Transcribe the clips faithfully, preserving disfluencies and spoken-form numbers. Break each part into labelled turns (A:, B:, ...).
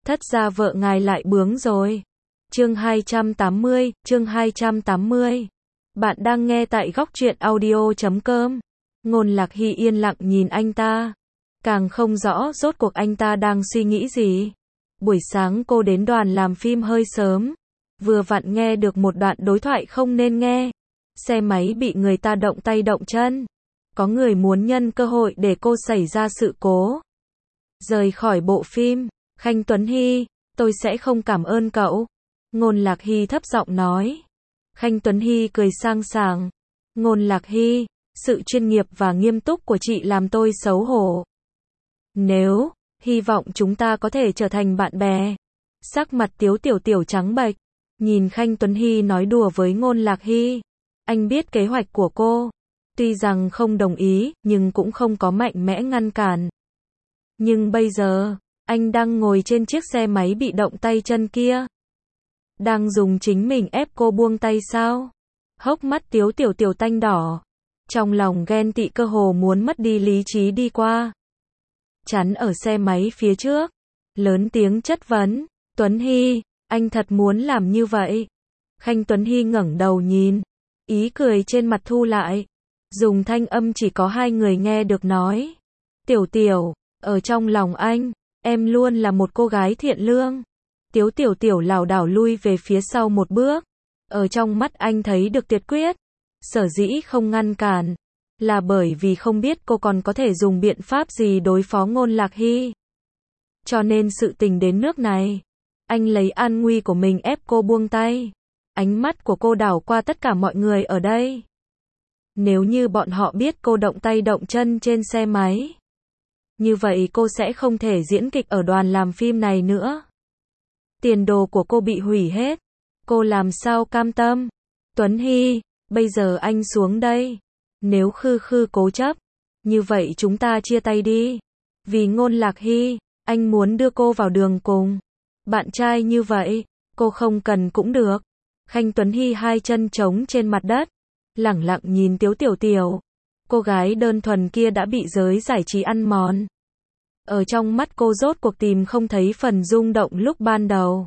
A: Thất gia vợ ngài lại bướng rồi. Chương hai trăm tám mươi, chương hai trăm tám mươi. Bạn đang nghe tại góc truyện audio chấm com. Ngôn Lạc Hy yên lặng nhìn anh ta. Càng không rõ rốt cuộc anh ta đang suy nghĩ gì. Buổi sáng cô đến đoàn làm phim hơi sớm. Vừa vặn nghe được một đoạn đối thoại không nên nghe. Xe máy bị người ta động tay động chân. Có người muốn nhân cơ hội để cô xảy ra sự cố. Rời khỏi bộ phim. Khanh Tuấn Hy, tôi sẽ không cảm ơn cậu. Ngôn Lạc Hy thấp giọng nói. Khanh Tuấn Hy cười sang sảng. Ngôn Lạc Hy, sự chuyên nghiệp và nghiêm túc của chị làm tôi xấu hổ. Nếu, hy vọng chúng ta có thể trở thành bạn bè. Sắc mặt Tiếu Tiểu Tiểu trắng bệch. Nhìn Khanh Tuấn Hy nói đùa với Ngôn Lạc Hy. Anh biết kế hoạch của cô. Tuy rằng không đồng ý, nhưng cũng không có mạnh mẽ ngăn cản. Nhưng bây giờ, anh đang ngồi trên chiếc xe máy bị động tay chân kia. Đang dùng chính mình ép cô buông tay sao? Hốc mắt Tiếu Tiểu Tiểu tanh đỏ. Trong lòng ghen tị cơ hồ muốn mất đi lý trí đi qua. Chắn ở xe máy phía trước. Lớn tiếng chất vấn. Tuấn Hy, anh thật muốn làm như vậy? Khanh Tuấn Hy ngẩng đầu nhìn. Ý cười trên mặt thu lại. Dùng thanh âm chỉ có hai người nghe được nói. Tiểu Tiểu, ở trong lòng anh, em luôn là một cô gái thiện lương. Tiếu Tiểu Tiểu lảo đảo lui về phía sau một bước. Ở trong mắt anh thấy được tuyệt quyết. Sở dĩ không ngăn cản, là bởi vì không biết cô còn có thể dùng biện pháp gì đối phó Ngôn Lạc Hy. Cho nên sự tình đến nước này, anh lấy an nguy của mình ép cô buông tay. Ánh mắt của cô đảo qua tất cả mọi người ở đây. Nếu như bọn họ biết cô động tay động chân trên xe máy, như vậy cô sẽ không thể diễn kịch ở đoàn làm phim này nữa. Tiền đồ của cô bị hủy hết. Cô làm sao cam tâm? Tuấn Hy, bây giờ anh xuống đây. Nếu Khư Khư cố chấp, như vậy chúng ta chia tay đi. Vì Ngôn Lạc Hy, anh muốn đưa cô vào đường cùng. Bạn trai như vậy, cô không cần cũng được. Khanh Tuấn Hy hai chân trống trên mặt đất, lẳng lặng nhìn Tiếu Tiểu Tiểu. Cô gái đơn thuần kia đã bị giới giải trí ăn mòn. Ở trong mắt cô rốt cuộc tìm không thấy phần rung động lúc ban đầu.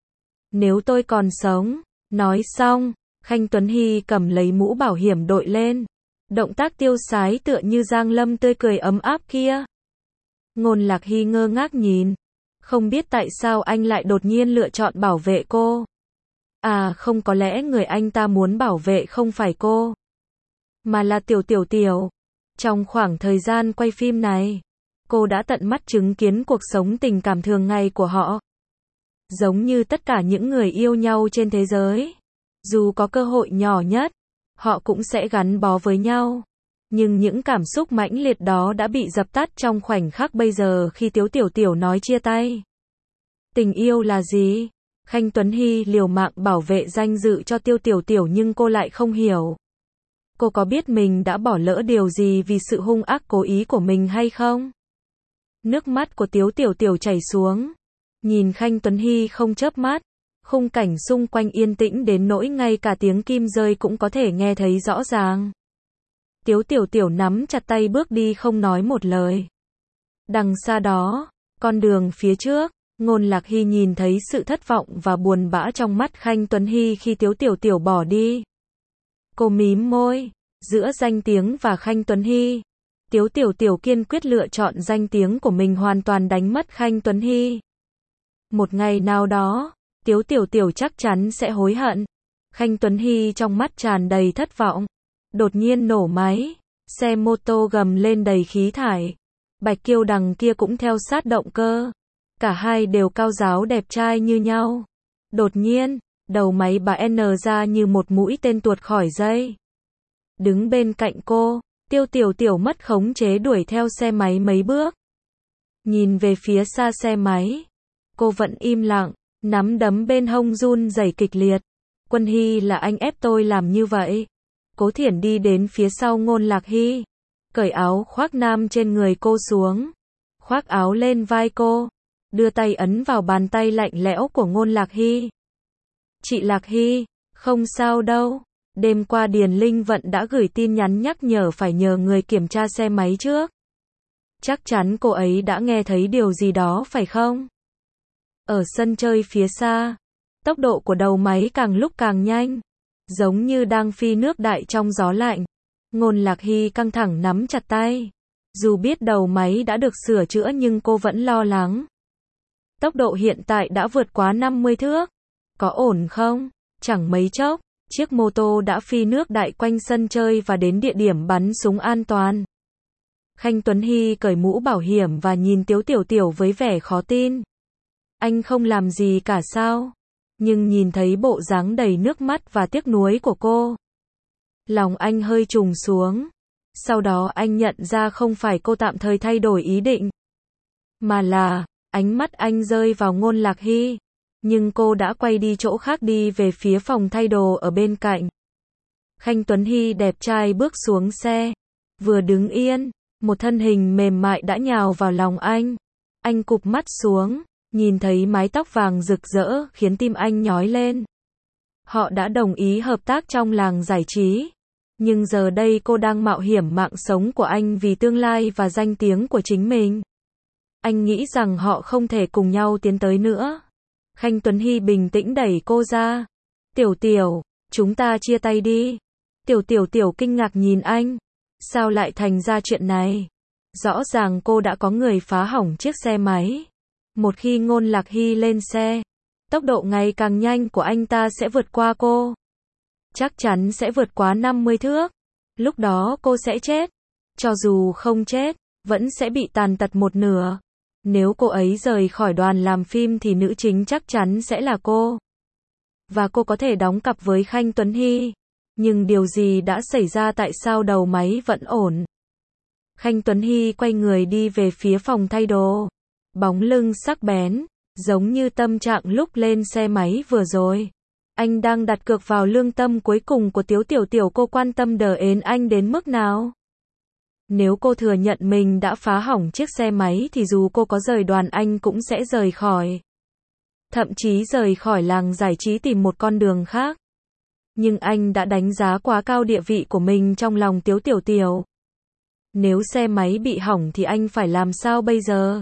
A: Nếu tôi còn sống, nói xong, Khanh Tuấn Hy cầm lấy mũ bảo hiểm đội lên. Động tác tiêu sái tựa như Giang Lâm tươi cười ấm áp kia. Ngôn Lạc Hy ngơ ngác nhìn. Không biết tại sao anh lại đột nhiên lựa chọn bảo vệ cô. À không, có lẽ người anh ta muốn bảo vệ không phải cô, mà là Tiểu Tiểu Tiểu. Trong khoảng thời gian quay phim này, cô đã tận mắt chứng kiến cuộc sống tình cảm thường ngày của họ. Giống như tất cả những người yêu nhau trên thế giới, dù có cơ hội nhỏ nhất, họ cũng sẽ gắn bó với nhau. Nhưng những cảm xúc mãnh liệt đó đã bị dập tắt trong khoảnh khắc bây giờ khi Tiếu Tiểu Tiểu nói chia tay. Tình yêu là gì? Khanh Tuấn Hy liều mạng bảo vệ danh dự cho Tiêu Tiểu Tiểu nhưng cô lại không hiểu. Cô có biết mình đã bỏ lỡ điều gì vì sự hung ác cố ý của mình hay không? Nước mắt của Tiếu Tiểu Tiểu chảy xuống. Nhìn Khanh Tuấn Hy không chớp mắt. Khung cảnh xung quanh yên tĩnh đến nỗi ngay cả tiếng kim rơi cũng có thể nghe thấy rõ ràng. Tiếu Tiểu Tiểu nắm chặt tay bước đi không nói một lời. Đằng xa đó, con đường phía trước, Ngôn Lạc Hy nhìn thấy sự thất vọng và buồn bã trong mắt Khanh Tuấn Hy khi Tiếu Tiểu Tiểu bỏ đi. Cô mím môi, giữa danh tiếng và Khanh Tuấn Hy, Tiếu Tiểu Tiểu kiên quyết lựa chọn danh tiếng của mình hoàn toàn đánh mất Khanh Tuấn Hy. Một ngày nào đó, Tiếu Tiểu Tiểu chắc chắn sẽ hối hận. Khanh Tuấn Hy trong mắt tràn đầy thất vọng. Đột nhiên nổ máy, xe mô tô gầm lên đầy khí thải. Bạch Kiêu đằng kia cũng theo sát động cơ. Cả hai đều cao ráo đẹp trai như nhau. Đột nhiên, đầu máy bà N ra như một mũi tên tuột khỏi dây. Đứng bên cạnh cô, Tiêu Tiểu Tiểu mất khống chế đuổi theo xe máy mấy bước. Nhìn về phía xa xe máy, cô vẫn im lặng, nắm đấm bên hông run rẩy kịch liệt. Quân Hy, là anh ép tôi làm như vậy. Cố Thiển đi đến phía sau Ngôn Lạc Hy, cởi áo khoác nam trên người cô xuống, khoác áo lên vai cô, đưa tay ấn vào bàn tay lạnh lẽo của Ngôn Lạc Hy. Chị Lạc Hy, không sao đâu. Đêm qua Điền Linh Vận đã gửi tin nhắn nhắc nhở phải nhờ người kiểm tra xe máy trước. Chắc chắn cô ấy đã nghe thấy điều gì đó phải không? Ở sân chơi phía xa, tốc độ của đầu máy càng lúc càng nhanh, giống như đang phi nước đại trong gió lạnh. Ngôn Lạc Hy căng thẳng nắm chặt tay. Dù biết đầu máy đã được sửa chữa nhưng cô vẫn lo lắng. Tốc độ hiện tại đã vượt quá năm mươi thước. Có ổn không? Chẳng mấy chốc, chiếc mô tô đã phi nước đại quanh sân chơi và đến địa điểm bắn súng an toàn. Khanh Tuấn Hy cởi mũ bảo hiểm và nhìn Tiếu Tiểu Tiểu với vẻ khó tin. Anh không làm gì cả sao? Nhưng nhìn thấy bộ dáng đầy nước mắt và tiếc nuối của cô, lòng anh hơi trùng xuống. Sau đó anh nhận ra không phải cô tạm thời thay đổi ý định, mà là, ánh mắt anh rơi vào Ngôn Lạc Hy. Nhưng cô đã quay đi chỗ khác, đi về phía phòng thay đồ ở bên cạnh. Khanh Tuấn Hy đẹp trai bước xuống xe. Vừa đứng yên, một thân hình mềm mại đã nhào vào lòng anh. Anh cụp mắt xuống, nhìn thấy mái tóc vàng rực rỡ khiến tim anh nhói lên. Họ đã đồng ý hợp tác trong làng giải trí. Nhưng giờ đây cô đang mạo hiểm mạng sống của anh vì tương lai và danh tiếng của chính mình. Anh nghĩ rằng họ không thể cùng nhau tiến tới nữa. Khanh Tuấn Hy bình tĩnh đẩy cô ra. Tiểu Tiểu, chúng ta chia tay đi. Tiểu Tiểu Tiểu kinh ngạc nhìn anh. Sao lại thành ra chuyện này? Rõ ràng cô đã có người phá hỏng chiếc xe máy. Một khi Ngôn Lạc Hy lên xe, tốc độ ngày càng nhanh của anh ta sẽ vượt qua cô. Chắc chắn sẽ vượt quá năm mươi thước. Lúc đó cô sẽ chết. Cho dù không chết, vẫn sẽ bị tàn tật một nửa. Nếu cô ấy rời khỏi đoàn làm phim thì nữ chính chắc chắn sẽ là cô. Và cô có thể đóng cặp với Khanh Tuấn Hy. Nhưng điều gì đã xảy ra, tại sao đầu máy vẫn ổn? Khanh Tuấn Hy quay người đi về phía phòng thay đồ. Bóng lưng sắc bén, giống như tâm trạng lúc lên xe máy vừa rồi. Anh đang đặt cược vào lương tâm cuối cùng của Tiếu Tiểu Tiểu. Cô quan tâm đờ ến anh đến mức nào? Nếu cô thừa nhận mình đã phá hỏng chiếc xe máy thì dù cô có rời đoàn anh cũng sẽ rời khỏi. Thậm chí rời khỏi làng giải trí tìm một con đường khác. Nhưng anh đã đánh giá quá cao địa vị của mình trong lòng Tiếu Tiểu Tiểu. Nếu xe máy bị hỏng thì anh phải làm sao bây giờ?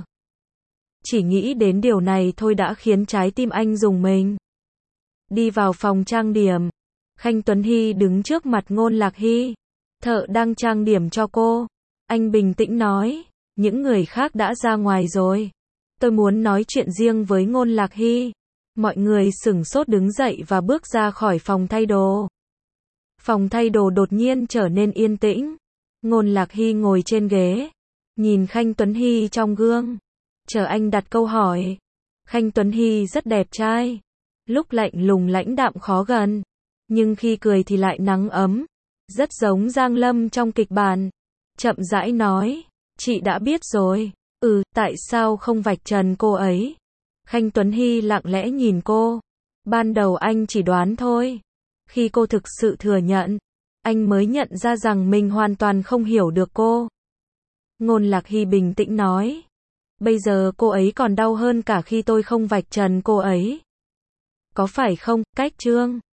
A: Chỉ nghĩ đến điều này thôi đã khiến trái tim anh rùng mình. Đi vào phòng trang điểm. Khanh Tuấn Hy đứng trước mặt Ngôn Lạc Hy. Thợ đang trang điểm cho cô. Anh bình tĩnh nói, những người khác đã ra ngoài rồi. Tôi muốn nói chuyện riêng với Ngôn Lạc Hy. Mọi người sửng sốt đứng dậy và bước ra khỏi phòng thay đồ. Phòng thay đồ đột nhiên trở nên yên tĩnh. Ngôn Lạc Hy ngồi trên ghế, nhìn Khanh Tuấn Hy trong gương, chờ anh đặt câu hỏi. Khanh Tuấn Hy rất đẹp trai, lúc lạnh lùng lãnh đạm khó gần, nhưng khi cười thì lại nắng ấm, rất giống Giang Lâm trong kịch bản. Chậm rãi nói, chị đã biết rồi. Ừ, tại sao không vạch trần cô ấy? Khanh Tuấn Hy lặng lẽ nhìn cô. Ban đầu anh chỉ đoán thôi. Khi cô thực sự thừa nhận, anh mới nhận ra rằng mình hoàn toàn không hiểu được cô. Ngôn Lạc Hy bình tĩnh nói, bây giờ cô ấy còn đau hơn cả khi tôi không vạch trần cô ấy. Có phải không, Cách Trương?